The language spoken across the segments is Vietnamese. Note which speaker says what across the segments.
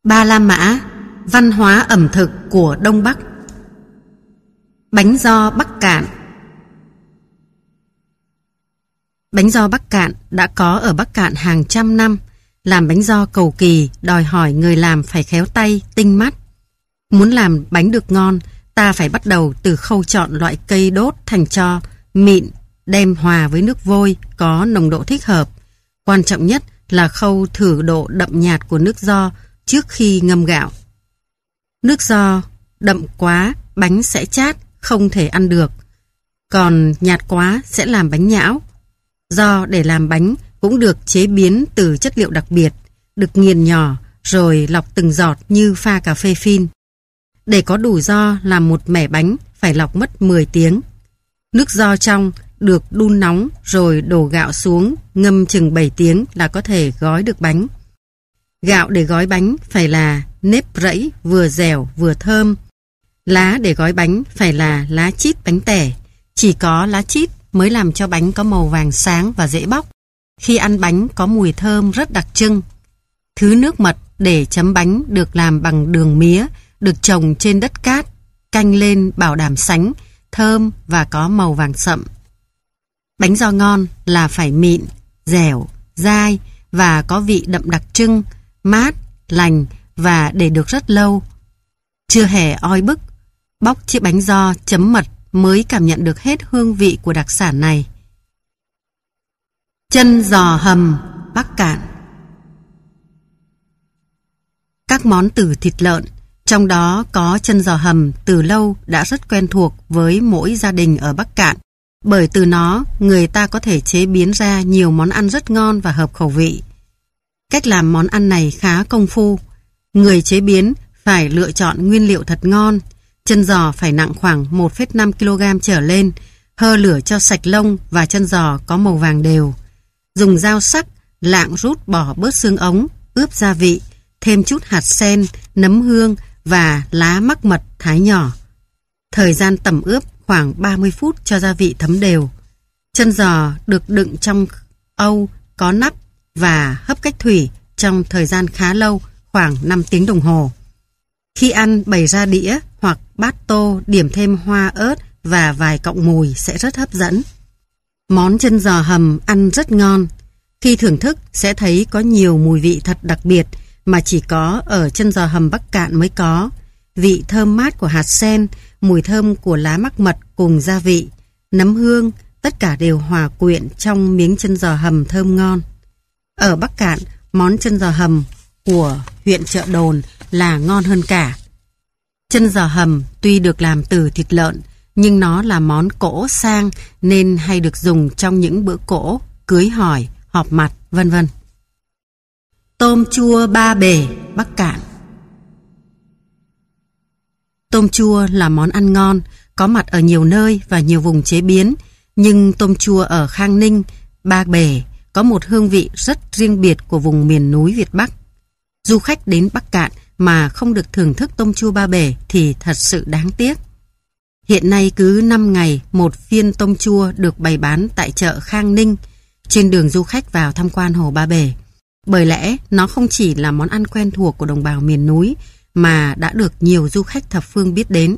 Speaker 1: Ba La Mã, văn hóa ẩm thực của Đông Bắc. Bánh giò Bắc Cạn. Bánh giò Bắc Cạn đã có ở Bắc Cạn hàng trăm năm. Làm bánh giò cầu kỳ đòi hỏi người làm phải khéo tay, tinh mắt. Muốn làm bánh được ngon, ta phải bắt đầu từ khâu chọn loại cây đốt thành tro, mịn, đem hòa với nước vôi có nồng độ thích hợp. Quan trọng nhất là khâu thử độ đậm nhạt của nước giò trước khi ngâm gạo. Nước giò đậm quá, bánh sẽ chát, không thể ăn được. Còn nhạt quá sẽ làm bánh nhão. Giò để làm bánh cũng được chế biến từ chất liệu đặc biệt, được nghiền nhỏ rồi lọc từng giọt như pha cà phê phin. Để có đủ giò làm một mẻ bánh phải lọc mất 10 tiếng. Nước giò trong được đun nóng rồi đổ gạo xuống, ngâm chừng 7 tiếng là có thể gói được bánh. Gạo để gói bánh phải là nếp rẫy vừa dẻo vừa thơm. Lá để gói bánh phải là lá chít bánh tẻ. Chỉ có lá chít mới làm cho bánh có màu vàng sáng và dễ bóc. Khi ăn bánh có mùi thơm rất đặc trưng. Thứ nước mật để chấm bánh được làm bằng đường mía, được trồng trên đất cát, canh lên bảo đảm sánh, thơm và có màu vàng sậm. Bánh giò ngon là phải mịn, dẻo, dai và có vị đậm đặc trưng, mát, lành và để được rất lâu. Chưa hề oi bức, bóc chiếc bánh giò chấm mật mới cảm nhận được hết hương vị của đặc sản này. Chân giò hầm Bắc Cạn. Các món từ thịt lợn, trong đó có chân giò hầm từ lâu đã rất quen thuộc với mỗi gia đình ở Bắc Cạn, bởi từ nó người ta có thể chế biến ra nhiều món ăn rất ngon và hợp khẩu vị. Cách làm món ăn này khá công phu. Người chế biến phải lựa chọn nguyên liệu thật ngon. Chân giò phải nặng khoảng 1,5 kg trở lên, hơ lửa cho sạch lông và chân giò có màu vàng đều. Dùng dao sắc, lạng rút bỏ bớt xương ống, ướp gia vị, thêm chút hạt sen, nấm hương và lá mắc mật thái nhỏ. Thời gian tẩm ướp khoảng 30 phút cho gia vị thấm đều. Chân giò được đựng trong âu có nắp và hấp cách thủy trong thời gian khá lâu, khoảng 5 tiếng đồng hồ. Khi ăn bày ra đĩa hoặc bát tô điểm thêm hoa ớt và vài cọng mùi sẽ rất hấp dẫn. Món chân giò hầm ăn rất ngon. Khi thưởng thức sẽ thấy có nhiều mùi vị thật đặc biệt mà chỉ có ở chân giò hầm Bắc Cạn mới có. Vị thơm mát của hạt sen, mùi thơm của lá mắc mật cùng gia vị, nấm hương, tất cả đều hòa quyện trong miếng chân giò hầm thơm ngon. Ở Bắc Cạn, món chân giò hầm của huyện Chợ Đồn là ngon hơn cả. Chân giò hầm tuy được làm từ thịt lợn, nhưng nó là món cỗ sang nên hay được dùng trong những bữa cỗ, cưới hỏi, họp mặt, vân vân. Tôm chua Ba Bể, Bắc Cạn. Tôm chua là món ăn ngon, có mặt ở nhiều nơi và nhiều vùng chế biến, nhưng tôm chua ở Khang Ninh, Ba Bể có một hương vị rất riêng biệt của vùng miền núi Việt Bắc. Du khách đến Bắc Cạn mà không được thưởng thức tôm chua Ba Bể thì thật sự đáng tiếc. Hiện nay cứ 5 ngày một phiên tôm chua được bày bán tại chợ Khang Ninh, trên đường du khách vào tham quan hồ Ba Bể. Bởi lẽ nó không chỉ là món ăn quen thuộc của đồng bào miền núi mà đã được nhiều du khách thập phương biết đến.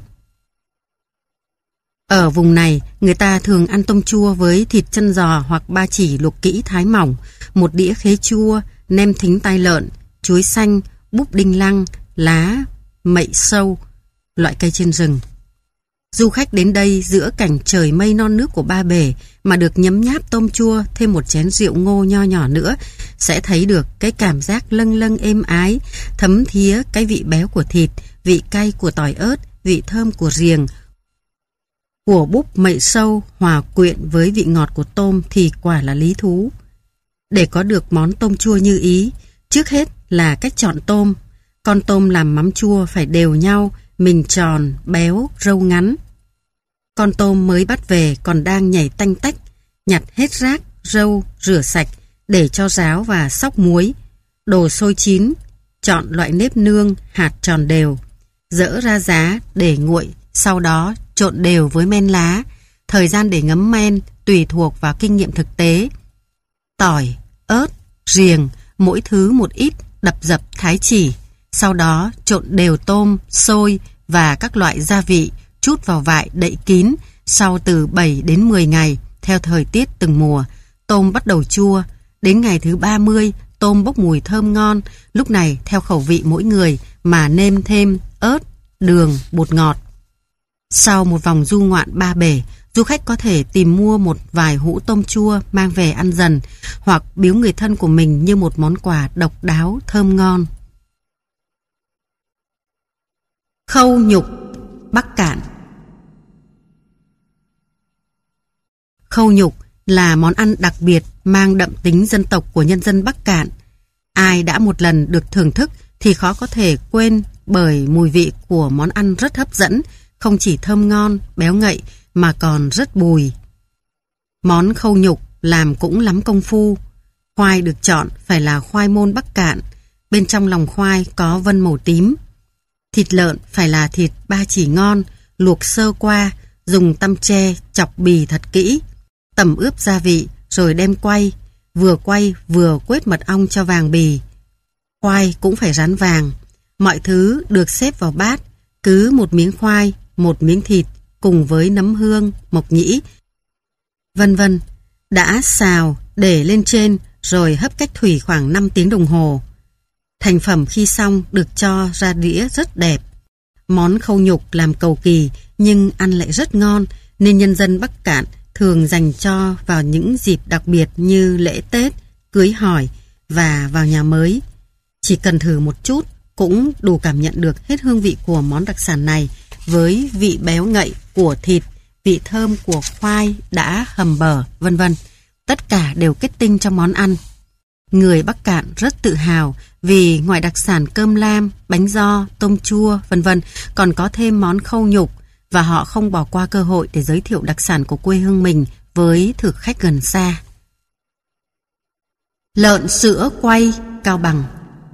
Speaker 1: Ở vùng này, người ta thường ăn tôm chua với thịt chân giò hoặc ba chỉ luộc kỹ thái mỏng, một đĩa khế chua, nem thính tai lợn, chuối xanh, búp đinh lăng, lá, mậy sâu, loại cây trên rừng. Du khách đến đây giữa cảnh trời mây non nước của Ba Bể mà được nhấm nháp tôm chua thêm một chén rượu ngô nho nhỏ nữa sẽ thấy được cái cảm giác lâng lâng êm ái, thấm thía cái vị béo của thịt, vị cay của tỏi ớt, vị thơm của riềng, của búp mậy sâu hòa quyện với vị ngọt của tôm thì quả là lý thú. Để có được món tôm chua như ý, trước hết là cách chọn tôm. Con tôm làm mắm chua phải đều nhau, mình tròn, béo, râu ngắn. Con tôm mới bắt về còn đang nhảy tanh tách, nhặt hết rác, râu, rửa sạch để cho ráo và xóc muối. Đồ sôi chín, chọn loại nếp nương, hạt tròn đều, dỡ ra giá để nguội, sau đó trộn đều với men lá. Thời gian để ngấm men tùy thuộc vào kinh nghiệm thực tế. Tỏi, ớt, riềng, mỗi thứ một ít, đập dập thái chỉ. Sau đó trộn đều tôm, xôi và các loại gia vị, trút vào vại đậy kín. Sau từ 7 đến 10 ngày, theo thời tiết từng mùa, tôm bắt đầu chua. Đến ngày thứ 30, tôm bốc mùi thơm ngon. Lúc này, theo khẩu vị mỗi người mà nêm thêm ớt, đường, bột ngọt. Sau một vòng du ngoạn ba bể, du khách có thể tìm mua một vài hũ tôm chua mang về ăn dần, hoặc biếu người thân của mình như một món quà độc đáo, thơm ngon. Khâu nhục, Bắc Kạn. Khâu nhục là món ăn đặc biệt mang đậm tính dân tộc của nhân dân Bắc Kạn. Ai đã một lần được thưởng thức thì khó có thể quên, bởi mùi vị của món ăn rất hấp dẫn, không chỉ thơm ngon, béo ngậy mà còn rất bùi. Món khâu nhục làm cũng lắm công phu. Khoai được chọn phải là khoai môn Bắc Kạn, bên trong lòng khoai có vân màu tím. Thịt lợn phải là thịt ba chỉ ngon, luộc sơ qua, dùng tăm tre chọc bì thật kỹ, tẩm ướp gia vị rồi đem quay vừa quết mật ong cho vàng bì. Khoai cũng phải rán vàng. Mọi thứ được xếp vào bát, cứ một miếng khoai, một miếng thịt cùng với nấm hương, mộc nhĩ, vân vân, đã xào để lên trên rồi hấp cách thủy khoảng 5 tiếng đồng hồ. Thành phẩm khi xong được cho ra đĩa rất đẹp. Món khâu nhục làm cầu kỳ nhưng ăn lại rất ngon, nên nhân dân Bắc Kạn thường dành cho vào những dịp đặc biệt như lễ Tết, cưới hỏi và vào nhà mới. Chỉ cần thử một chút cũng đủ cảm nhận được hết hương vị của món đặc sản này, với vị béo ngậy của thịt, vị thơm của khoai đã hầm bở, vân vân. Tất cả đều kết tinh trong món ăn. Người Bắc Kạn rất tự hào vì ngoài đặc sản cơm lam, bánh giò, tôm chua, vân vân, còn có thêm món khâu nhục, và họ không bỏ qua cơ hội để giới thiệu đặc sản của quê hương mình với thực khách gần xa. Lợn sữa quay, Cao Bằng.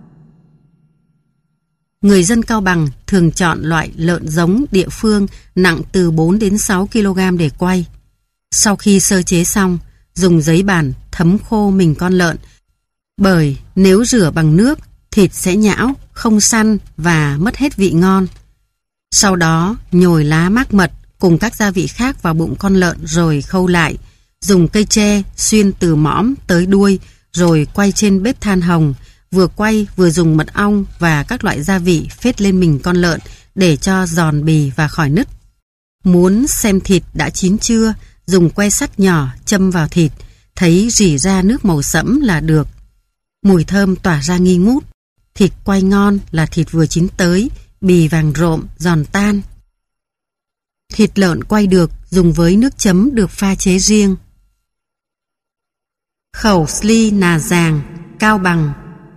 Speaker 1: Người dân Cao Bằng thường chọn loại lợn giống địa phương nặng từ 4 đến 6 kg để quay. Sau khi sơ chế xong, dùng giấy bàn thấm khô mình con lợn, bởi nếu rửa bằng nước, thịt sẽ nhão, không săn và mất hết vị ngon. Sau đó, nhồi lá mác mật cùng các gia vị khác vào bụng con lợn rồi khâu lại. Dùng cây tre xuyên từ mõm tới đuôi rồi quay trên bếp than hồng. Vừa quay vừa dùng mật ong và các loại gia vị phết lên mình con lợn để cho giòn bì và khỏi nứt. Muốn xem thịt đã chín chưa, dùng que sắt nhỏ châm vào thịt, thấy rỉ ra nước màu sẫm là được. Mùi thơm tỏa ra nghi ngút. Thịt quay ngon là thịt vừa chín tới, bì vàng rộm, giòn tan. Thịt lợn quay được dùng với nước chấm được pha chế riêng. Khẩu sli Nà Giàng, Cao Bằng.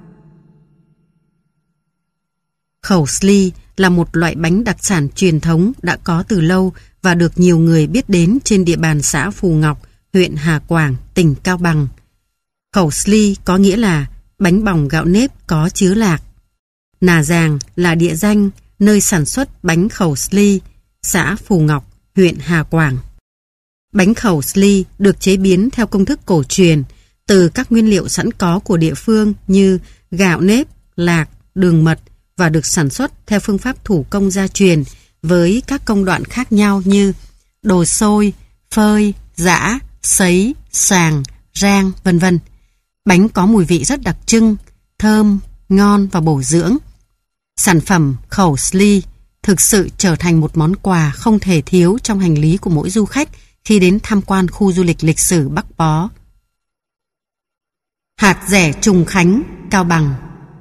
Speaker 1: Khẩu sli là một loại bánh đặc sản truyền thống đã có từ lâu và được nhiều người biết đến trên địa bàn xã Phù Ngọc, huyện Hà Quảng, tỉnh Cao Bằng. Khẩu sli có nghĩa là bánh bòng gạo nếp có chứa lạc. Nà Giàng là địa danh nơi sản xuất bánh khẩu sli, xã Phù Ngọc, huyện Hà Quảng. Bánh khẩu sli được chế biến theo công thức cổ truyền từ các nguyên liệu sẵn có của địa phương như gạo nếp, lạc, đường mật, và được sản xuất theo phương pháp thủ công gia truyền với các công đoạn khác nhau như đồ sôi, phơi, giã, sấy, xoàng, rang, vân vân. Bánh có mùi vị rất đặc trưng, thơm, ngon và bổ dưỡng. Sản phẩm khẩu sli thực sự trở thành một món quà không thể thiếu trong hành lý của mỗi du khách khi đến tham quan khu du lịch lịch sử Bắc Bó. Hạt dẻ Trùng Khánh, Cao Bằng.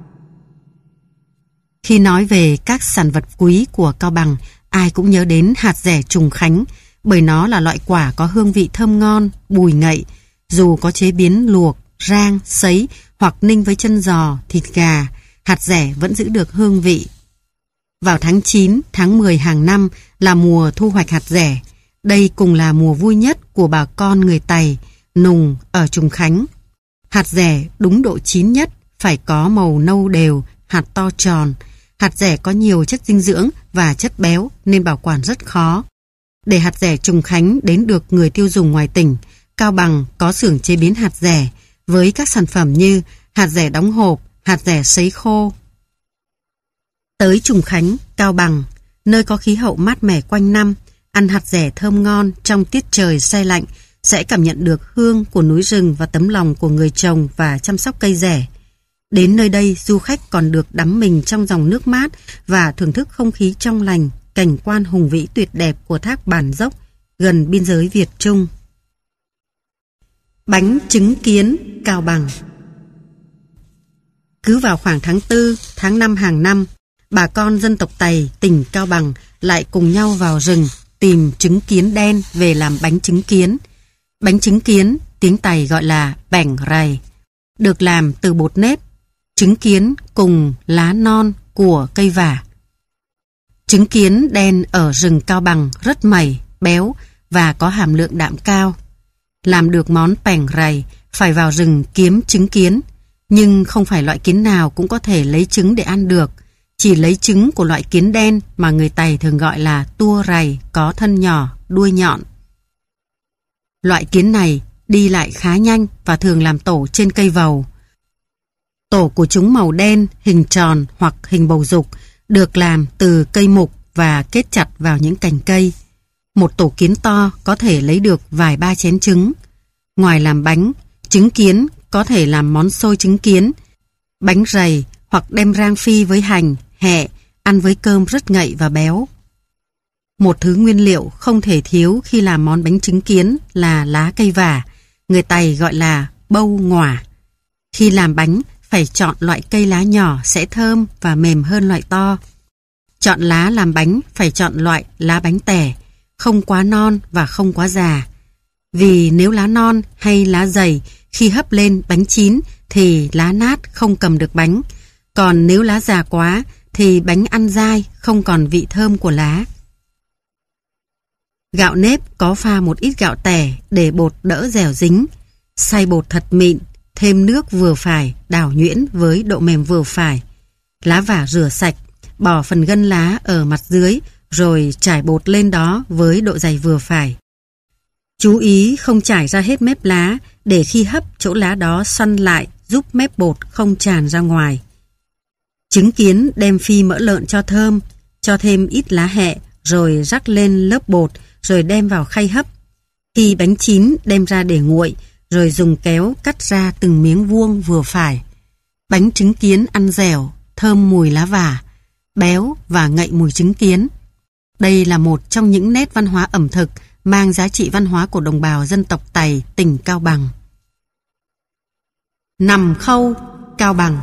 Speaker 1: Khi nói về các sản vật quý của Cao Bằng, ai cũng nhớ đến hạt dẻ Trùng Khánh, bởi nó là loại quả có hương vị thơm ngon, bùi ngậy, dù có chế biến luộc, rang, sấy hoặc ninh với chân giò, thịt gà, hạt dẻ vẫn giữ được hương vị. Vào tháng 9, tháng 10 hàng năm là mùa thu hoạch hạt dẻ. Đây cũng là mùa vui nhất của bà con người Tày, Nùng ở Trùng Khánh. Hạt dẻ đúng độ chín nhất phải có màu nâu đều, hạt to tròn. Hạt dẻ có nhiều chất dinh dưỡng và chất béo nên bảo quản rất khó. Để hạt dẻ Trùng Khánh đến được người tiêu dùng ngoài tỉnh, Cao Bằng có xưởng chế biến hạt dẻ với các sản phẩm như hạt dẻ đóng hộp, hạt dẻ sấy khô. Tới Trùng Khánh, Cao Bằng, nơi có khí hậu mát mẻ quanh năm, ăn hạt dẻ thơm ngon trong tiết trời se lạnh, sẽ cảm nhận được hương của núi rừng và tấm lòng của người trồng và chăm sóc cây dẻ. Đến nơi đây, du khách còn được đắm mình trong dòng nước mát và thưởng thức không khí trong lành, cảnh quan hùng vĩ tuyệt đẹp của thác Bản Dốc gần biên giới Việt Trung. Bánh trứng kiến Cao Bằng. Cứ vào khoảng tháng 4, tháng 5 hàng năm, bà con dân tộc Tày tỉnh Cao Bằng lại cùng nhau vào rừng tìm trứng kiến đen về làm bánh trứng kiến. Bánh trứng kiến, tiếng Tày gọi là bẻng rày, được làm từ bột nếp, trứng kiến cùng lá non của cây vả. Trứng kiến đen ở rừng Cao Bằng rất mẩy, béo và có hàm lượng đạm cao. Làm được món bẻng rày phải vào rừng kiếm trứng kiến, nhưng không phải loại kiến nào cũng có thể lấy trứng để ăn được. Chỉ lấy trứng của loại kiến đen mà người Tày thường gọi là tua rày, có thân nhỏ, đuôi nhọn. Loại kiến này đi lại khá nhanh và thường làm tổ trên cây vầu. Tổ của chúng màu đen, hình tròn hoặc hình bầu dục, được làm từ cây mục và kết chặt vào những cành cây. Một tổ kiến to có thể lấy được vài ba chén trứng. Ngoài làm bánh, trứng kiến có thể làm món xôi trứng kiến, bánh rày hoặc đem rang phi với hành, hẹ, ăn với cơm rất ngậy và béo. Một thứ nguyên liệu không thể thiếu khi làm món bánh trứng kiến là lá cây vả, người Tày gọi là bâu ngỏa. Khi làm bánh, phải chọn loại cây lá nhỏ sẽ thơm và mềm hơn loại to. Chọn lá làm bánh phải chọn loại lá bánh tẻ, không quá non và không quá già. Vì nếu lá non hay lá dày, khi hấp lên bánh chín thì lá nát không cầm được bánh. Còn nếu lá già quá thì bánh ăn dai, không còn vị thơm của lá. Gạo nếp có pha một ít gạo tẻ để bột đỡ dẻo dính. Xay bột thật mịn, thêm nước vừa phải, đảo nhuyễn với độ mềm vừa phải. Lá vả rửa sạch, bỏ phần gân lá ở mặt dưới rồi trải bột lên đó với độ dày vừa phải. Chú ý không trải ra hết mép lá để khi hấp chỗ lá đó xoăn lại giúp mép bột không tràn ra ngoài. Trứng kiến đem phi mỡ lợn cho thơm, cho thêm ít lá hẹ rồi rắc lên lớp bột rồi đem vào khay hấp. Khi bánh chín đem ra để nguội rồi dùng kéo cắt ra từng miếng vuông vừa phải. Bánh trứng kiến ăn dẻo, thơm mùi lá vả, béo và ngậy mùi trứng kiến. Đây là một trong những nét văn hóa ẩm thực mang giá trị văn hóa của đồng bào dân tộc Tày tỉnh Cao Bằng. Nằm khâu Cao Bằng.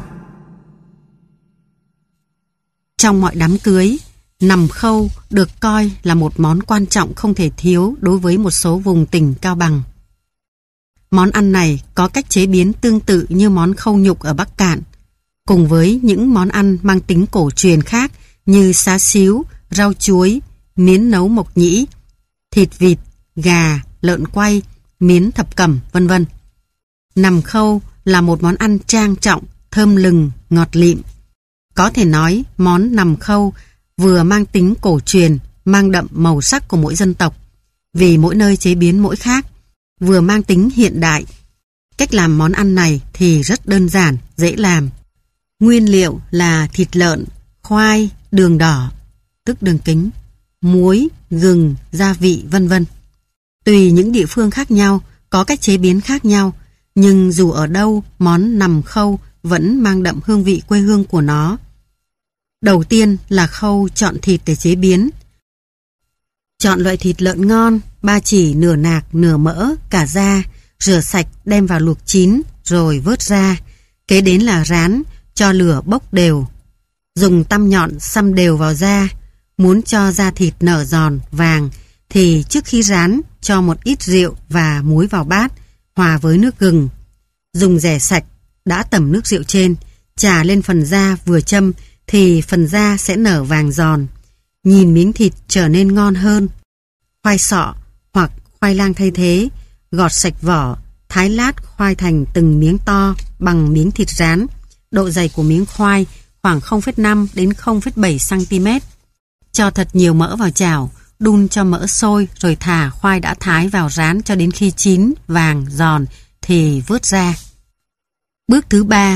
Speaker 1: Trong mọi đám cưới, nằm khâu được coi là một món quan trọng không thể thiếu đối với một số vùng tỉnh Cao Bằng. Món ăn này có cách chế biến tương tự như món khâu nhục ở Bắc Kạn, cùng với những món ăn mang tính cổ truyền khác như xá xíu, rau chuối, miến nấu mộc nhĩ, thịt vịt, gà, lợn quay, miến thập cẩm, vân vân. Nằm khâu là một món ăn trang trọng, thơm lừng, ngọt lịm. Có thể nói món nằm khâu vừa mang tính cổ truyền, mang đậm màu sắc của mỗi dân tộc, vì mỗi nơi chế biến mỗi khác, vừa mang tính hiện đại. Cách làm món ăn này thì rất đơn giản, dễ làm. Nguyên liệu là thịt lợn, khoai, đường đỏ, tức đường kính, muối, gừng, gia vị, vân vân. Tùy những địa phương khác nhau, có cách chế biến khác nhau, nhưng dù ở đâu, món nằm khâu vẫn mang đậm hương vị quê hương của nó. Đầu tiên là khâu chọn thịt để chế biến. Chọn loại thịt lợn ngon, ba chỉ nửa nạc, nửa mỡ, cả da, rửa sạch đem vào luộc chín rồi vớt ra. Kế đến là rán, cho lửa bốc đều. Dùng tăm nhọn xăm đều vào da. Muốn cho da thịt nở giòn, vàng thì trước khi rán cho một ít rượu và muối vào bát, hòa với nước gừng. Dùng dẻ sạch, đã tẩm nước rượu trên, chà lên phần da vừa châm thì phần da sẽ nở vàng giòn. Nhìn miếng thịt trở nên ngon hơn. Khoai sọ hoặc khoai lang thay thế, gọt sạch vỏ, thái lát khoai thành từng miếng to bằng miếng thịt rán. Độ dày của miếng khoai khoảng 0,5 đến 0,7 cm. Cho thật nhiều mỡ vào chảo, đun cho mỡ sôi rồi thả khoai đã thái vào rán cho đến khi chín, vàng, giòn thì vớt ra. Bước thứ 3,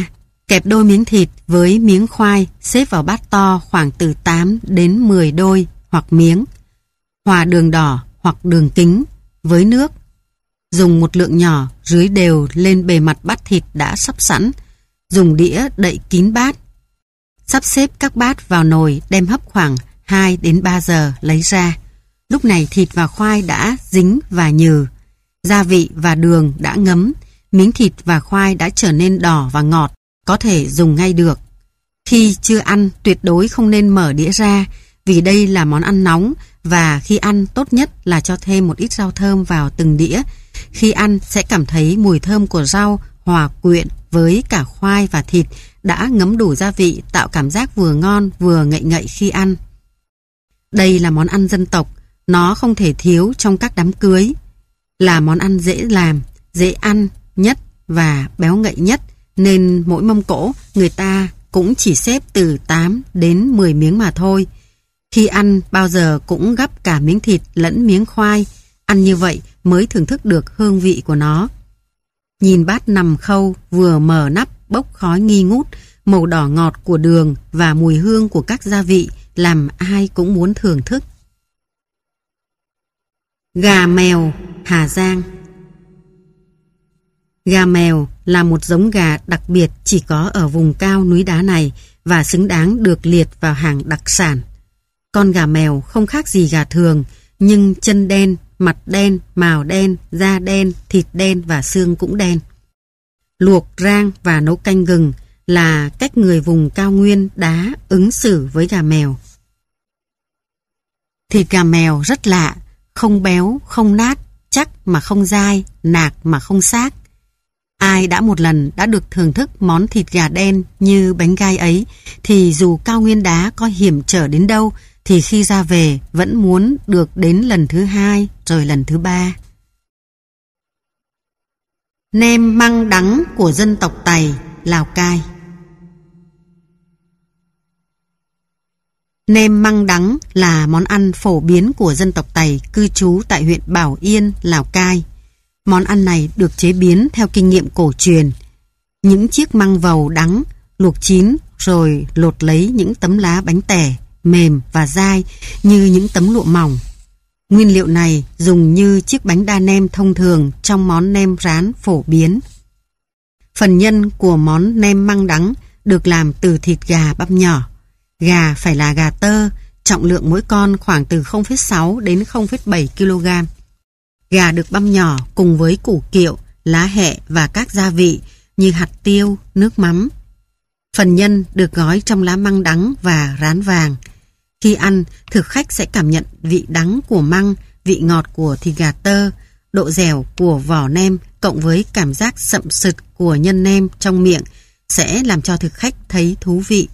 Speaker 1: Kẹp đôi miếng thịt với miếng khoai xếp vào bát to khoảng từ 8 đến 10 đôi hoặc miếng. Hòa đường đỏ hoặc đường kính với nước. Dùng một lượng nhỏ rưới đều lên bề mặt bát thịt đã sắp sẵn. Dùng đĩa đậy kín bát. Sắp xếp các bát vào nồi đem hấp khoảng 2 đến 3 giờ lấy ra. Lúc này thịt và khoai đã dính và nhừ. Gia vị và đường đã ngấm. Miếng thịt và khoai đã trở nên đỏ và ngọt, có thể dùng ngay được. Khi chưa ăn tuyệt đối không nên mở đĩa ra, vì đây là món ăn nóng và khi ăn tốt nhất là cho thêm một ít rau thơm vào từng đĩa. Khi ăn sẽ cảm thấy mùi thơm của rau hòa quyện với cả khoai và thịt đã ngấm đủ gia vị, tạo cảm giác vừa ngon vừa ngậy ngậy khi ăn. Đây là món ăn dân tộc, nó không thể thiếu trong các đám cưới. Là món ăn dễ làm, dễ ăn nhất và béo ngậy nhất, nên mỗi mâm cỗ người ta cũng chỉ xếp từ 8 đến 10 miếng mà thôi. Khi ăn bao giờ cũng gắp cả miếng thịt lẫn miếng khoai, ăn như vậy mới thưởng thức được hương vị của nó. Nhìn bát nằm khâu vừa mở nắp bốc khói nghi ngút, màu đỏ ngọt của đường và mùi hương của các gia vị làm ai cũng muốn thưởng thức. Gà mèo Hà Giang. Gà mèo là một giống gà đặc biệt chỉ có ở vùng cao núi đá này và xứng đáng được liệt vào hàng đặc sản. Con gà mèo không khác gì gà thường, nhưng chân đen, mặt đen, mào đen, da đen, thịt đen và xương cũng đen. Luộc, rang và nấu canh gừng là cách người vùng cao nguyên đá ứng xử với gà mèo. Thịt gà mèo rất lạ, không béo, không nát, chắc mà không dai, nạc mà không xác. Ai đã một lần đã được thưởng thức món thịt gà đen như bánh gai ấy thì dù cao nguyên đá có hiểm trở đến đâu thì khi ra về vẫn muốn được đến lần thứ 2 rồi lần thứ 3. Nem măng đắng của dân tộc Tày, Lào Cai. Nem măng đắng là món ăn phổ biến của dân tộc Tày cư trú tại huyện Bảo Yên, Lào Cai. Món ăn này được chế biến theo kinh nghiệm cổ truyền. Những chiếc măng vầu đắng, luộc chín rồi lột lấy những tấm lá bánh tẻ, mềm và dai như những tấm lụa mỏng. Nguyên liệu này dùng như chiếc bánh đa nem thông thường trong món nem rán phổ biến. Phần nhân của món nem măng đắng được làm từ thịt gà băm nhỏ. Gà phải là gà tơ, trọng lượng mỗi con khoảng từ 0,6 đến 0,7 kg. Gà được băm nhỏ cùng với củ kiệu, lá hẹ và các gia vị như hạt tiêu, nước mắm. Phần nhân được gói trong lá măng đắng và rán vàng. Khi ăn, thực khách sẽ cảm nhận vị đắng của măng, vị ngọt của thịt gà tơ, độ dẻo của vỏ nem cộng với cảm giác sậm sực của nhân nem trong miệng sẽ làm cho thực khách thấy thú vị.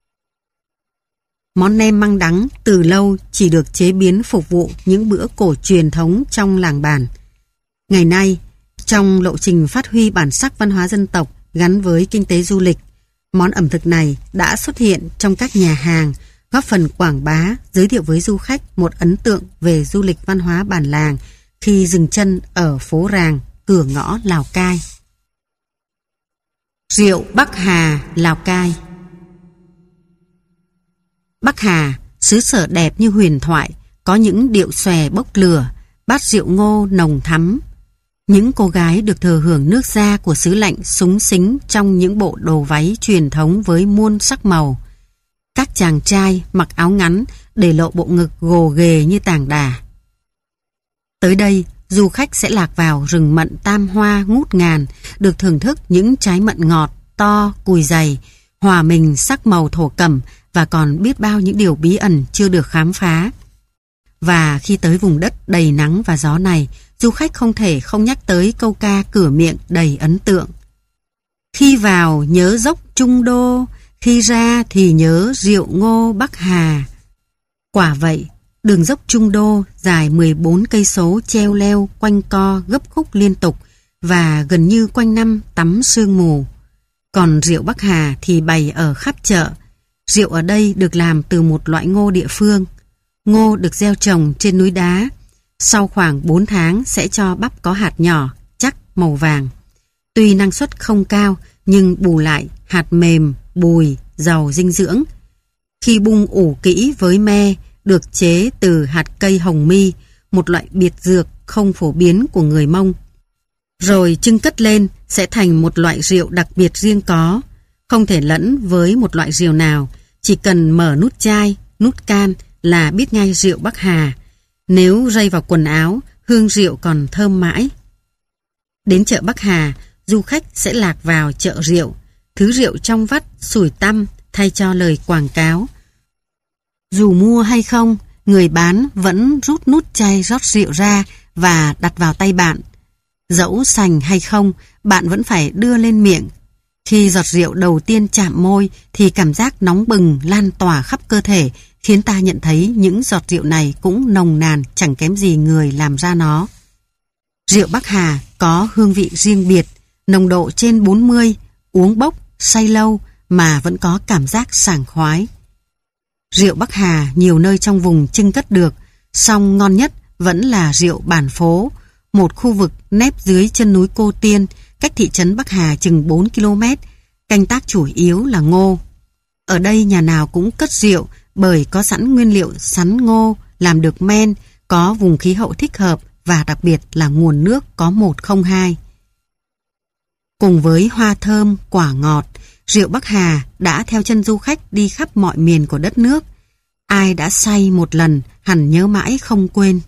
Speaker 1: Món nem măng đắng từ lâu chỉ được chế biến phục vụ những bữa cổ truyền thống trong làng bản. Ngày nay, trong lộ trình phát huy bản sắc văn hóa dân tộc gắn với kinh tế du lịch, món ẩm thực này đã xuất hiện trong các nhà hàng, góp phần quảng bá, giới thiệu với du khách một ấn tượng về du lịch văn hóa bản làng khi dừng chân ở phố Ràng, cửa ngõ Lào Cai. Rượu Bắc Hà, Lào Cai. Bắc Hà, xứ sở đẹp như huyền thoại, có những điệu xòe bốc lửa, bát rượu ngô nồng thắm. Những cô gái được thừa hưởng nước da của xứ lạnh súng xính trong những bộ đồ váy truyền thống với muôn sắc màu. Các chàng trai mặc áo ngắn để lộ bộ ngực gồ ghề như tảng đà. Tới đây, du khách sẽ lạc vào rừng mận tam hoa ngút ngàn, được thưởng thức những trái mận ngọt, to, cùi dày, hòa mình sắc màu thổ cẩm và còn biết bao những điều bí ẩn chưa được khám phá. Và khi tới vùng đất đầy nắng và gió này, du khách không thể không nhắc tới câu ca cửa miệng đầy ấn tượng. Khi vào nhớ dốc Trung Đô, khi ra thì nhớ rượu ngô Bắc Hà. Quả vậy, đường dốc Trung Đô dài 14 cây số treo leo quanh co gấp khúc liên tục và gần như quanh năm tắm sương mù. Còn rượu Bắc Hà thì bày ở khắp chợ. Rượu ở đây được làm từ một loại ngô địa phương. Ngô được gieo trồng trên núi đá. Sau khoảng 4 tháng sẽ cho bắp có hạt nhỏ, chắc màu vàng. Tuy năng suất không cao nhưng bù lại hạt mềm, bùi, giàu dinh dưỡng. Khi bung ủ kỹ với me, được chế từ hạt cây hồng mi, một loại biệt dược không phổ biến của người Mông. Rồi chưng cất lên sẽ thành một loại rượu đặc biệt riêng có, không thể lẫn với một loại rượu nào, chỉ cần mở nút chai, nút can là biết ngay rượu Bắc Hà. Nếu rây vào quần áo, hương rượu còn thơm mãi. Đến chợ Bắc Hà, du khách sẽ lạc vào chợ rượu, thứ rượu trong vắt, sủi tăm thay cho lời quảng cáo. Dù mua hay không, người bán vẫn rút nút chai rót rượu ra và đặt vào tay bạn. Dẫu sành hay không, bạn vẫn phải đưa lên miệng. Khi giọt rượu đầu tiên chạm môi thì cảm giác nóng bừng lan tỏa khắp cơ thể, khiến ta nhận thấy những giọt rượu này cũng nồng nàn chẳng kém gì người làm ra nó. Rượu Bắc Hà có hương vị riêng biệt, nồng độ trên 40, uống bốc, say lâu mà vẫn có cảm giác sảng khoái. Rượu Bắc Hà nhiều nơi trong vùng chưng cất được, song ngon nhất vẫn là rượu Bản Phố, một khu vực nép dưới chân núi Cô Tiên, cách thị trấn Bắc Hà chừng 4 km, canh tác chủ yếu là ngô. Ở đây nhà nào cũng cất rượu bởi có sẵn nguyên liệu sắn ngô, làm được men, có vùng khí hậu thích hợp và đặc biệt là nguồn nước có 102. Cùng với hoa thơm, quả ngọt, rượu Bắc Hà đã theo chân du khách đi khắp mọi miền của đất nước. Ai đã say một lần hẳn nhớ mãi không quên.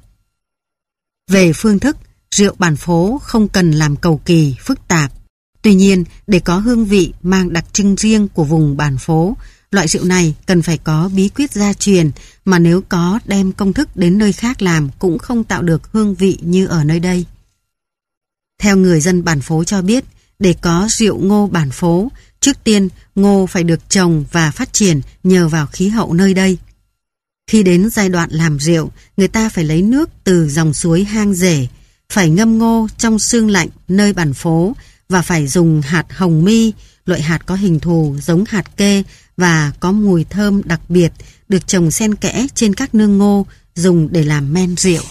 Speaker 1: Về phương thức, rượu Bản Phố không cần làm cầu kỳ, phức tạp. Tuy nhiên, để có hương vị mang đặc trưng riêng của vùng Bản Phố, loại rượu này cần phải có bí quyết gia truyền, mà nếu có đem công thức đến nơi khác làm cũng không tạo được hương vị như ở nơi đây. Theo người dân Bản Phố cho biết, để có rượu ngô Bản Phố, trước tiên ngô phải được trồng và phát triển nhờ vào khí hậu nơi đây. Khi đến giai đoạn làm rượu, người ta phải lấy nước từ dòng suối hang rể, phải ngâm ngô trong sương lạnh nơi Bản Phố và phải dùng hạt hồng mi, loại hạt có hình thù giống hạt kê và có mùi thơm đặc biệt, được trồng xen kẽ trên các nương ngô dùng để làm men rượu.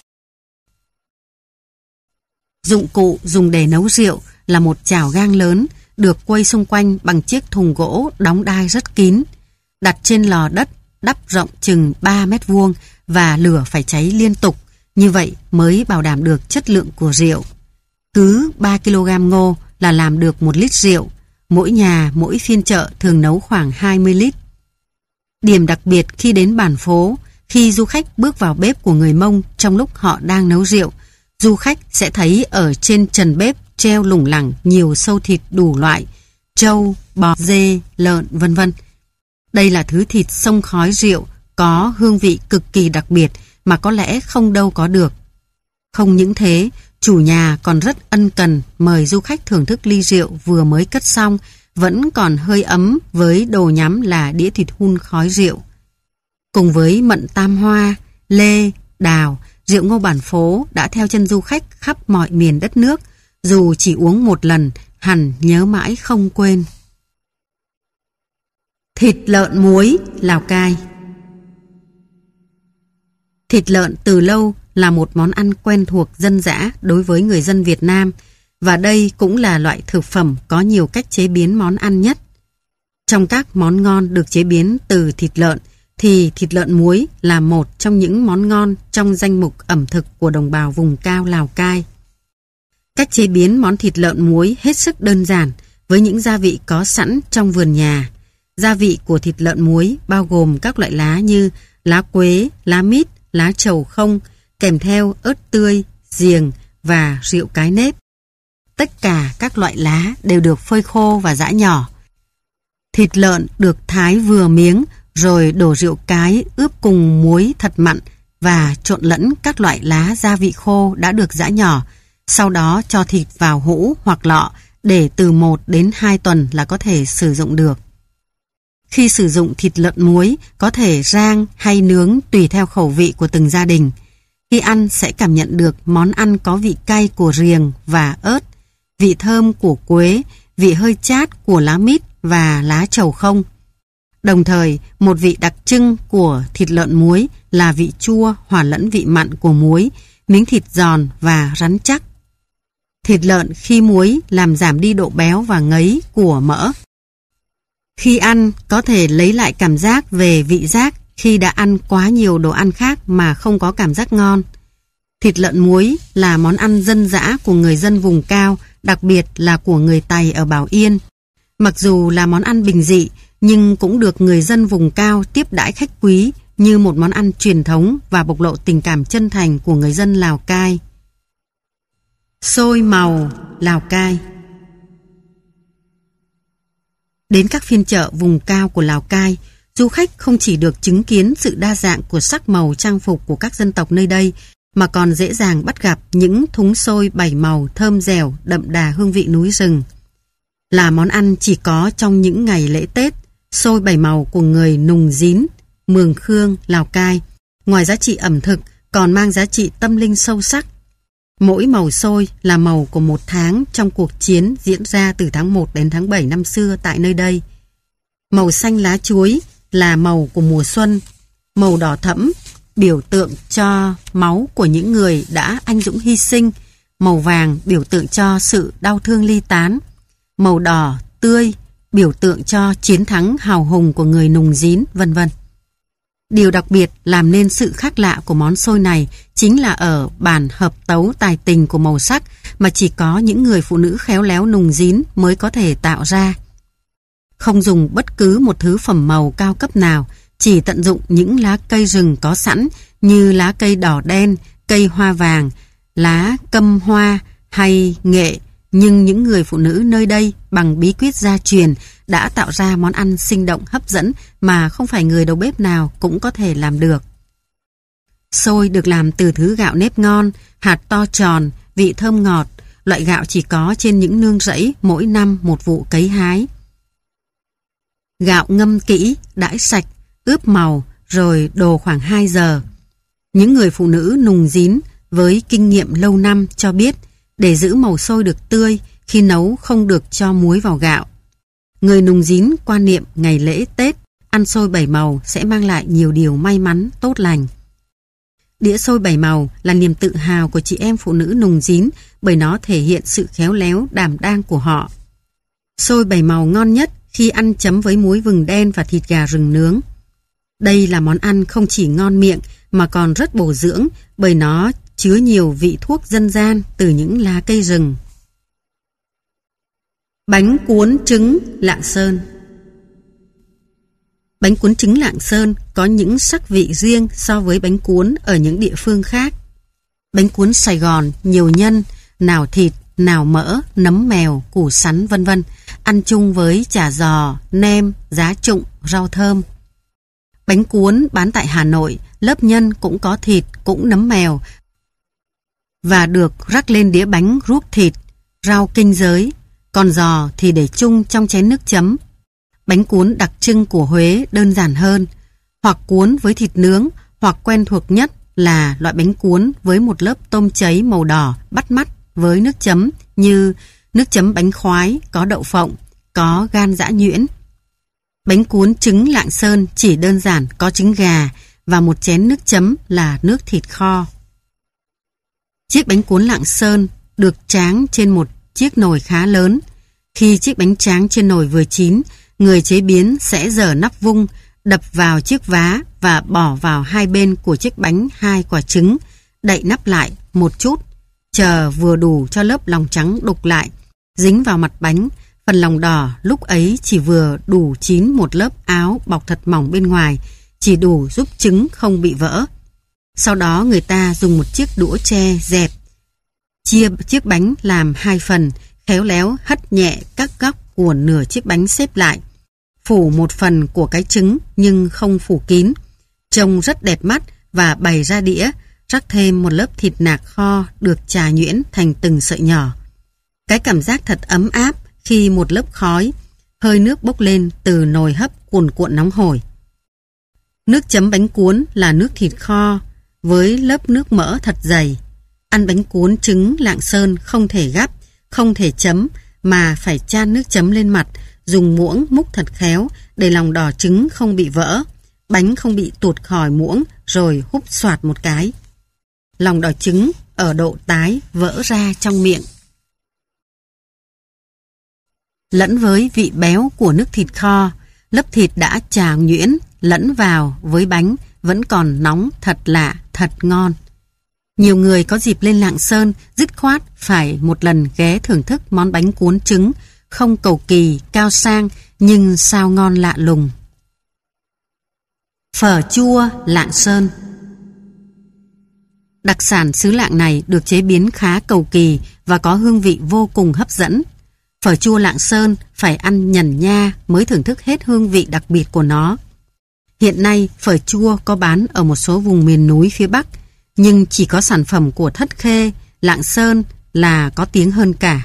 Speaker 1: Dụng cụ dùng để nấu rượu là một chảo gang lớn được quây xung quanh bằng chiếc thùng gỗ đóng đai rất kín, đặt trên lò đất đắp rộng chừng 3 mét vuông và lửa phải cháy liên tục, như vậy mới bảo đảm được chất lượng của rượu. Cứ 3 kg ngô là làm được 1 lít rượu, mỗi nhà mỗi phiên chợ thường nấu khoảng 20 lít. Điểm đặc biệt khi đến Bản Phố, khi du khách bước vào bếp của người Mông trong lúc họ đang nấu rượu, du khách sẽ thấy ở trên trần bếp treo lủng lẳng nhiều sâu thịt đủ loại, trâu, bò, dê, lợn, vân vân. Đây là thứ thịt xông khói rượu có hương vị cực kỳ đặc biệt mà có lẽ không đâu có được. Không những thế, chủ nhà còn rất ân cần mời du khách thưởng thức ly rượu vừa mới cất xong, vẫn còn hơi ấm với đồ nhắm là đĩa thịt hun khói rượu. Cùng với mận tam hoa, lê, đào, rượu ngô Bản Phố đã theo chân du khách khắp mọi miền đất nước, dù chỉ uống một lần, hẳn nhớ mãi không quên. Thịt lợn muối, Lào Cai. Thịt lợn từ lâu là một món ăn quen thuộc dân dã đối với người dân Việt Nam, và đây cũng là loại thực phẩm có nhiều cách chế biến món ăn nhất. Trong các món ngon được chế biến từ thịt lợn, thì thịt lợn muối là một trong những món ngon trong danh mục ẩm thực của đồng bào vùng cao Lào Cai. Cách chế biến món thịt lợn muối hết sức đơn giản với những gia vị có sẵn trong vườn nhà. Gia vị của thịt lợn muối bao gồm các loại lá như lá quế, lá mít, lá trầu không, kèm theo ớt tươi, giềng và rượu cái nếp. Tất cả các loại lá đều được phơi khô và giã nhỏ. Thịt lợn được thái vừa miếng rồi đổ rượu cái ướp cùng muối thật mặn và trộn lẫn các loại lá gia vị khô đã được giã nhỏ. Sau đó cho thịt vào hũ hoặc lọ để từ 1 đến 2 tuần là có thể sử dụng được. Khi sử dụng thịt lợn muối, có thể rang hay nướng tùy theo khẩu vị của từng gia đình. Khi ăn sẽ cảm nhận được món ăn có vị cay của riềng và ớt, vị thơm của quế, vị hơi chát của lá mít và lá trầu không. Đồng thời, một vị đặc trưng của thịt lợn muối là vị chua hòa lẫn vị mặn của muối, miếng thịt giòn và rắn chắc. Thịt lợn khi muối làm giảm đi độ béo và ngấy của mỡ. Khi ăn, có thể lấy lại cảm giác về vị giác khi đã ăn quá nhiều đồ ăn khác mà không có cảm giác ngon. Thịt lợn muối là món ăn dân dã của người dân vùng cao, đặc biệt là của người Tày ở Bảo Yên. Mặc dù là món ăn bình dị, nhưng cũng được người dân vùng cao tiếp đãi khách quý như một món ăn truyền thống và bộc lộ tình cảm chân thành của người dân Lào Cai. Xôi màu Lào Cai. Đến các phiên chợ vùng cao của Lào Cai, du khách không chỉ được chứng kiến sự đa dạng của sắc màu trang phục của các dân tộc nơi đây, mà còn dễ dàng bắt gặp những thúng xôi 7 màu thơm dẻo, đậm đà hương vị núi rừng. Là món ăn chỉ có trong những ngày lễ Tết, xôi 7 màu của người Nùng Dín, Mường Khương, Lào Cai, ngoài giá trị ẩm thực còn mang giá trị tâm linh sâu sắc. Mỗi màu xôi là màu của một tháng trong cuộc chiến diễn ra từ tháng 1 đến tháng 7 năm xưa tại nơi đây. Màu xanh lá chuối là màu của mùa xuân, màu đỏ thẫm biểu tượng cho máu của những người đã anh dũng hy sinh, màu vàng biểu tượng cho sự đau thương ly tán, màu đỏ tươi biểu tượng cho chiến thắng hào hùng của người Nùng Dín, vân vân. Điều đặc biệt làm nên sự khác lạ của món xôi này chính là ở bản hợp tấu tài tình của màu sắc mà chỉ có những người phụ nữ khéo léo Nùng Dín mới có thể tạo ra. Không dùng bất cứ một thứ phẩm màu cao cấp nào, chỉ tận dụng những lá cây rừng có sẵn như lá cây đỏ đen, cây hoa vàng, lá câm hoa hay nghệ, nhưng những người phụ nữ nơi đây bằng bí quyết gia truyền đã tạo ra món ăn sinh động hấp dẫn mà không phải người đầu bếp nào cũng có thể làm được. Xôi được làm từ thứ gạo nếp ngon, hạt to tròn, vị thơm ngọt, loại gạo chỉ có trên những nương rẫy mỗi năm một vụ cấy hái. Gạo ngâm kỹ, đãi sạch, ướp màu rồi đồ khoảng 2 giờ. Những người phụ nữ Nùng Dín với kinh nghiệm lâu năm cho biết để giữ màu xôi được tươi, khi nấu không được cho muối vào gạo. Người Nùng Dín quan niệm ngày lễ Tết, ăn xôi 7 màu sẽ mang lại nhiều điều may mắn, tốt lành. Đĩa xôi 7 màu là niềm tự hào của chị em phụ nữ Nùng Dín bởi nó thể hiện sự khéo léo, đảm đang của họ. Xôi 7 màu ngon nhất khi ăn chấm với muối vừng đen và thịt gà rừng nướng. Đây là món ăn không chỉ ngon miệng mà còn rất bổ dưỡng bởi nó chứa nhiều vị thuốc dân gian từ những lá cây rừng. Bánh cuốn trứng Lạng Sơn. Bánh cuốn trứng Lạng Sơn có những sắc vị riêng so với bánh cuốn ở những địa phương khác. Bánh cuốn Sài Gòn nhiều nhân, nào thịt, nào mỡ, nấm mèo, củ sắn vân vân, ăn chung với chả giò, nem, giá trụng, rau thơm. Bánh cuốn bán tại Hà Nội, lớp nhân cũng có thịt, cũng nấm mèo và được rắc lên đĩa bánh ruốc thịt, rau kinh giới, còn giò thì để chung trong chén nước chấm. Bánh cuốn đặc trưng của Huế đơn giản hơn, hoặc cuốn với thịt nướng, hoặc quen thuộc nhất là loại bánh cuốn với một lớp tôm cháy màu đỏ bắt mắt với nước chấm như nước chấm bánh khoái, có đậu phộng, có gan giã nhuyễn. Bánh cuốn trứng Lạng Sơn chỉ đơn giản có trứng gà và một chén nước chấm là nước thịt kho. Chiếc bánh cuốn Lạng Sơn được tráng trên một chiếc nồi khá lớn. Khi chiếc bánh tráng trên nồi vừa chín, người chế biến sẽ giở nắp vung, đập vào chiếc vá và bỏ vào hai bên của chiếc bánh 2 quả trứng, đậy nắp lại một chút, chờ vừa đủ cho lớp lòng trắng đục lại, dính vào mặt bánh. Phần lòng đỏ lúc ấy chỉ vừa đủ chín một lớp áo bọc thật mỏng bên ngoài, chỉ đủ giúp trứng không bị vỡ. Sau đó người ta dùng một chiếc đũa tre dẹp, chia chiếc bánh làm 2 phần, khéo léo hất nhẹ các góc của nửa chiếc bánh xếp lại, phủ một phần của cái trứng nhưng không phủ kín, trông rất đẹp mắt và bày ra đĩa, rắc thêm một lớp thịt nạc kho được chà nhuyễn thành từng sợi nhỏ. Cái cảm giác thật ấm áp khi một lớp khói, hơi nước bốc lên từ nồi hấp cuồn cuộn nóng hổi. Nước chấm bánh cuốn là nước thịt kho với lớp nước mỡ thật dày. Ăn bánh cuốn trứng Lạng Sơn không thể gắp, không thể chấm mà phải chan nước chấm lên mặt, dùng muỗng múc thật khéo để lòng đỏ trứng không bị vỡ, bánh không bị tuột khỏi muỗng rồi húp xoạt một cái. Lòng đỏ trứng ở độ tái vỡ ra trong miệng. Lẫn với vị béo của nước thịt kho, lớp thịt đã chà nhuyễn lẫn vào với bánh vẫn còn nóng thật lạ, thật ngon. Nhiều người có dịp lên Lạng Sơn dứt khoát phải một lần ghé thưởng thức món bánh cuốn trứng, không cầu kỳ, cao sang nhưng sao ngon lạ lùng. Phở chua Lạng Sơn. Đặc sản xứ Lạng này được chế biến khá cầu kỳ và có hương vị vô cùng hấp dẫn. Phở chua Lạng Sơn phải ăn nhẩn nha mới thưởng thức hết hương vị đặc biệt của nó. Hiện nay phở chua có bán ở một số vùng miền núi phía Bắc, nhưng chỉ có sản phẩm của Thất Khê, Lạng Sơn là có tiếng hơn cả.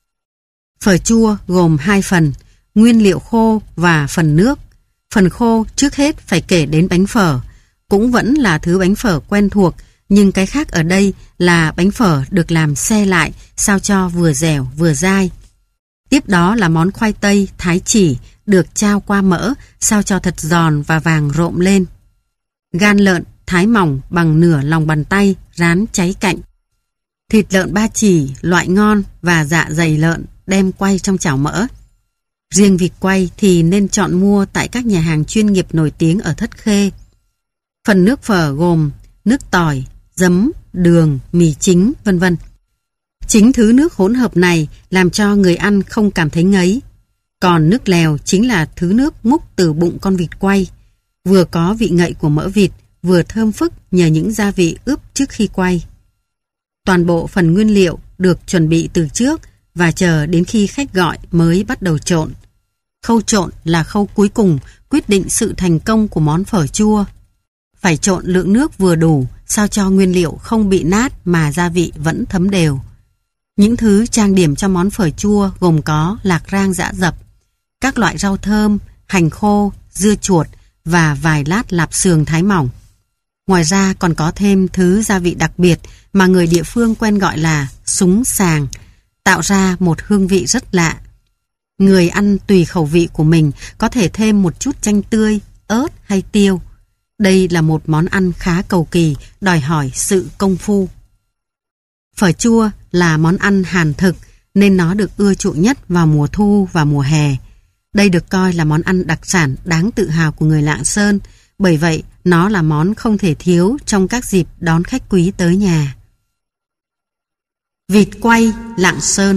Speaker 1: Phở chua gồm 2 phần, nguyên liệu khô và phần nước. Phần khô trước hết phải kể đến bánh phở, cũng vẫn là thứ bánh phở quen thuộc, nhưng cái khác ở đây là bánh phở được làm xe lại sao cho vừa dẻo vừa dai. Tiếp đó là món khoai tây thái chỉ được trao qua mỡ sao cho thật giòn và vàng rộm lên. Gan lợn thái mỏng bằng nửa lòng bàn tay rán cháy cạnh. Thịt lợn ba chỉ loại ngon và dạ dày lợn đem quay trong chảo mỡ. Riêng vịt quay thì nên chọn mua tại các nhà hàng chuyên nghiệp nổi tiếng ở Thất Khê. Phần nước phở gồm nước tỏi, giấm, đường, mì chính, vân vân. Chính thứ nước hỗn hợp này làm cho người ăn không cảm thấy ngấy. Còn nước lèo chính là thứ nước múc từ bụng con vịt quay, vừa có vị ngậy của mỡ vịt, vừa thơm phức nhờ những gia vị ướp trước khi quay. Toàn bộ phần nguyên liệu được chuẩn bị từ trước và chờ đến khi khách gọi mới bắt đầu trộn. Khâu trộn là khâu cuối cùng quyết định sự thành công của món phở chua. Phải trộn lượng nước vừa đủ sao cho nguyên liệu không bị nát mà gia vị vẫn thấm đều. Những thứ trang điểm cho món phở chua gồm có lạc rang giã dập, các loại rau thơm, hành khô, dưa chuột và vài lát lạp xương thái mỏng. Ngoài ra còn có thêm thứ gia vị đặc biệt mà người địa phương quen gọi là súng sàng, tạo ra một hương vị rất lạ. Người ăn tùy khẩu vị của mình có thể thêm một chút chanh tươi, ớt hay tiêu. Đây là một món ăn khá cầu kỳ, đòi hỏi sự công phu. Phở chua là món ăn Hàn thực nên nó được ưa chuộng nhất vào mùa thu và mùa hè. Đây được coi là món ăn đặc sản đáng tự hào của người Lạng Sơn, bởi vậy nó là món không thể thiếu trong các dịp đón khách quý tới nhà. Vịt quay Lạng Sơn.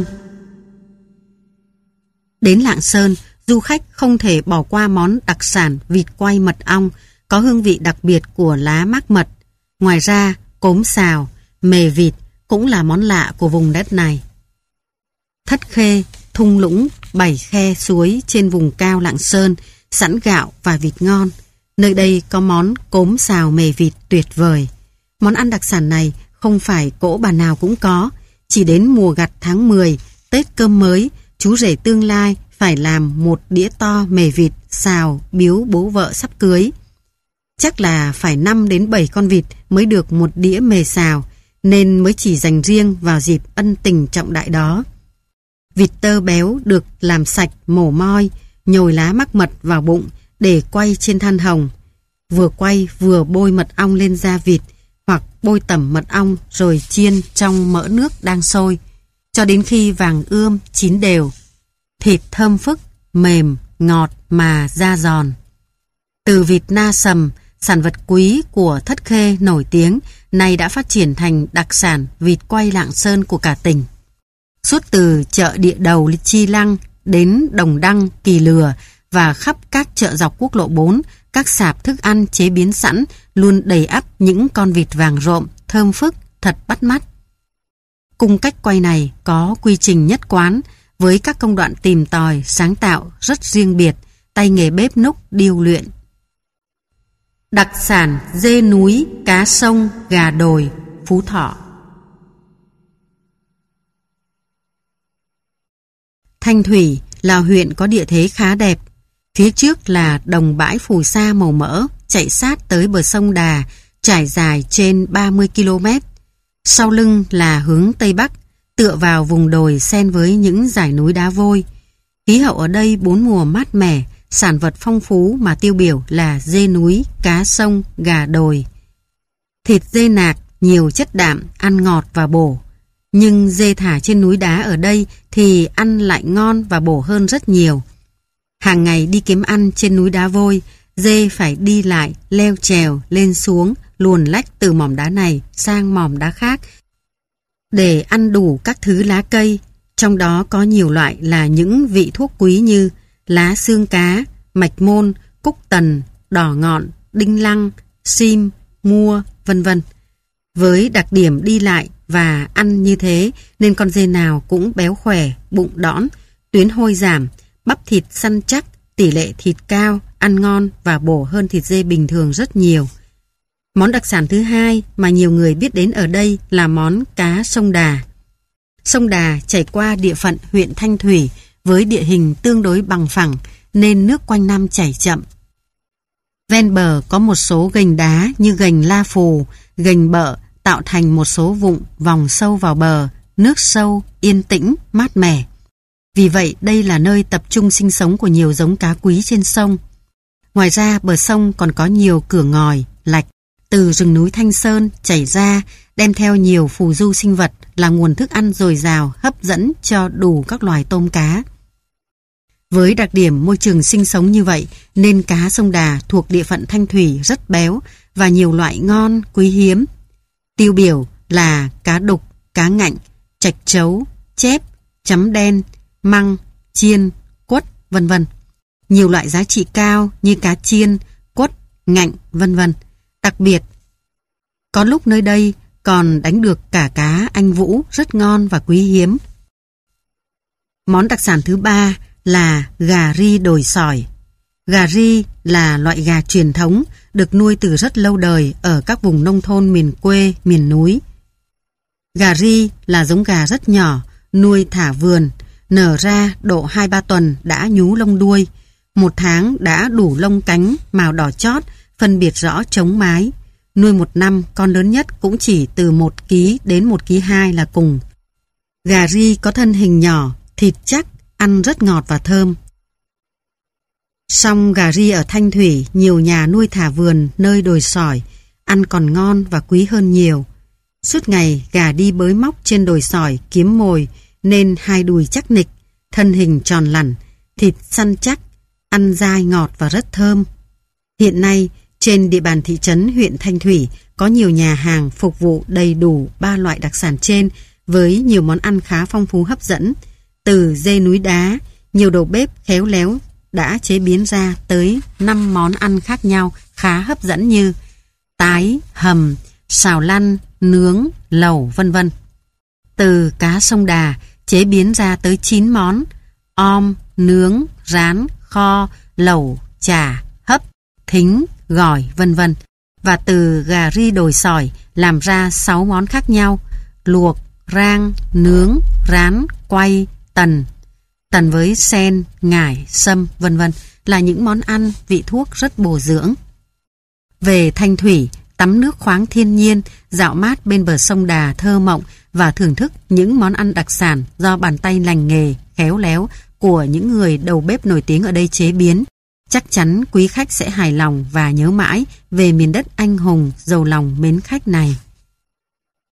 Speaker 1: Đến Lạng Sơn, du khách không thể bỏ qua món đặc sản vịt quay mật ong có hương vị đặc biệt của lá mác mật. Ngoài ra, cốm xào, mề vịt cũng là món lạ của vùng đất này. Thất Khê, thung lũng, 7 khe suối trên vùng cao Lạng Sơn, sẵn gạo và vịt ngon. Nơi đây có món cốm xào mề vịt tuyệt vời. Món ăn đặc sản này không phải cỗ bà nào cũng có. Chỉ đến mùa gặt tháng 10, Tết cơm mới, chú rể tương lai phải làm một đĩa to mề vịt xào biếu bố vợ sắp cưới. Chắc là phải 5 đến 7 con vịt mới được một đĩa mề xào, nên mới chỉ dành riêng vào dịp ân tình trọng đại đó. Vịt tơ béo được làm sạch, mổ moi, nhồi lá mắc mật vào bụng để quay trên than hồng. Vừa quay vừa bôi mật ong lên da vịt hoặc bôi tẩm mật ong rồi chiên trong mỡ nước đang sôi cho đến khi vàng ươm chín đều. Thịt thơm phức, mềm, ngọt mà da giòn. Từ vịt na sầm, sản vật quý của Thất Khê nổi tiếng, nay đã phát triển thành đặc sản vịt quay Lạng Sơn của cả tỉnh. Suốt từ chợ địa đầu Chi Lăng đến Đồng Đăng, Kỳ Lừa và khắp các chợ dọc quốc lộ 4, các sạp thức ăn chế biến sẵn luôn đầy ắp những con vịt vàng rộm, thơm phức, thật bắt mắt. Cung cách quay này có quy trình nhất quán, với các công đoạn tìm tòi, sáng tạo rất riêng biệt, tay nghề bếp núc điêu luyện. Đặc sản dê núi, cá sông, gà đồi, Phú Thọ. Thanh Thủy là huyện có địa thế khá đẹp. Phía trước là đồng bãi phù sa màu mỡ chạy sát tới bờ sông Đà, trải dài trên 30 km. Sau lưng là hướng Tây Bắc, tựa vào vùng đồi xen với những dải núi đá vôi. Khí hậu ở đây 4 mùa mát mẻ, sản vật phong phú mà tiêu biểu là dê núi, cá sông, gà đồi. Thịt dê nạc nhiều chất đạm, ăn ngọt và bổ. Nhưng dê thả trên núi đá ở đây thì ăn lại ngon và bổ hơn rất nhiều. Hàng ngày đi kiếm ăn trên núi đá vôi, dê phải đi lại, leo trèo, lên xuống, luồn lách từ mỏm đá này sang mỏm đá khác để ăn đủ các thứ lá cây. Trong đó có nhiều loại là những vị thuốc quý như lá xương cá, mạch môn, cúc tần, đỏ ngọn, đinh lăng, sim, mua, vân vân. Với đặc điểm đi lại và ăn như thế nên con dê nào cũng béo khỏe, bụng đõn, tuyến hôi giảm, bắp thịt săn chắc, tỷ lệ thịt cao, ăn ngon và bổ hơn thịt dê bình thường rất nhiều. Món đặc sản thứ hai mà nhiều người biết đến ở đây là món cá sông Đà. Sông Đà chảy qua địa phận huyện Thanh Thủy với địa hình tương đối bằng phẳng nên nước quanh năm chảy chậm. Ven bờ có một số gành đá như gành La Phù, gành Bợ tạo thành một số vụng vòng sâu vào bờ, nước sâu, yên tĩnh, mát mẻ. Vì vậy đây là nơi tập trung sinh sống của nhiều giống cá quý trên sông. Ngoài ra bờ sông còn có nhiều cửa ngòi, lạch từ rừng núi Thanh Sơn chảy ra, đem theo nhiều phù du sinh vật là nguồn thức ăn dồi dào hấp dẫn cho đủ các loài tôm cá. Với đặc điểm môi trường sinh sống như vậy nên cá sông Đà thuộc địa phận Thanh Thủy rất béo và nhiều loại ngon, quý hiếm. Tiêu biểu là cá đục, cá ngạnh, trạch trấu, chép, chấm đen, măng, chiên, quất, vân vân. Nhiều loại giá trị cao như cá chiên, quất, ngạnh, vân vân. Đặc biệt, có lúc nơi đây còn đánh được cả cá anh vũ rất ngon và quý hiếm. Món đặc sản thứ ba là gà ri đồi sỏi. Gà ri là loại gà truyền thống được nuôi từ rất lâu đời ở các vùng nông thôn miền quê, miền núi. Gà ri là giống gà rất nhỏ, nuôi thả vườn, nở ra độ 2-3 tuần đã nhú lông đuôi, 1 tháng đã đủ lông cánh màu đỏ chót, phân biệt rõ trống mái. Nuôi 1 năm con lớn nhất cũng chỉ từ 1 kg đến 1,2 kg là cùng. Gà ri có thân hình nhỏ, thịt chắc, ăn rất ngọt và thơm. Song gà ri ở Thanh Thủy nhiều nhà nuôi thả vườn nơi đồi sỏi, ăn còn ngon và quý hơn nhiều. Suốt ngày gà đi bới móc trên đồi sỏi kiếm mồi nên hai đùi chắc nịch, thân hình tròn lẳn, thịt săn chắc, ăn dai ngọt và rất thơm. Hiện nay trên địa bàn thị trấn huyện Thanh Thủy có nhiều nhà hàng phục vụ đầy đủ 3 loại đặc sản trên với nhiều món ăn khá phong phú hấp dẫn. Từ dê núi đá, nhiều đầu bếp khéo léo đã chế biến ra tới 5 món ăn khác nhau khá hấp dẫn như tái, hầm, xào lăn, nướng, lẩu, vân vân. Từ cá sông Đà chế biến ra tới 9 món: om, nướng, rán, kho, lẩu, chả, hấp, thính, gỏi, vân vân. Và từ gà ri đồi sỏi làm ra 6 món khác nhau: luộc, rang, nướng, rán, quay, tần. Tần với sen, ngải, sâm, vân vân là những món ăn vị thuốc rất bổ dưỡng. Về Thanh Thủy, tắm nước khoáng thiên nhiên, dạo mát bên bờ sông Đà thơ mộng và thưởng thức những món ăn đặc sản do bàn tay lành nghề, khéo léo của những người đầu bếp nổi tiếng ở đây chế biến. Chắc chắn quý khách sẽ hài lòng và nhớ mãi về miền đất anh hùng giàu lòng mến khách này.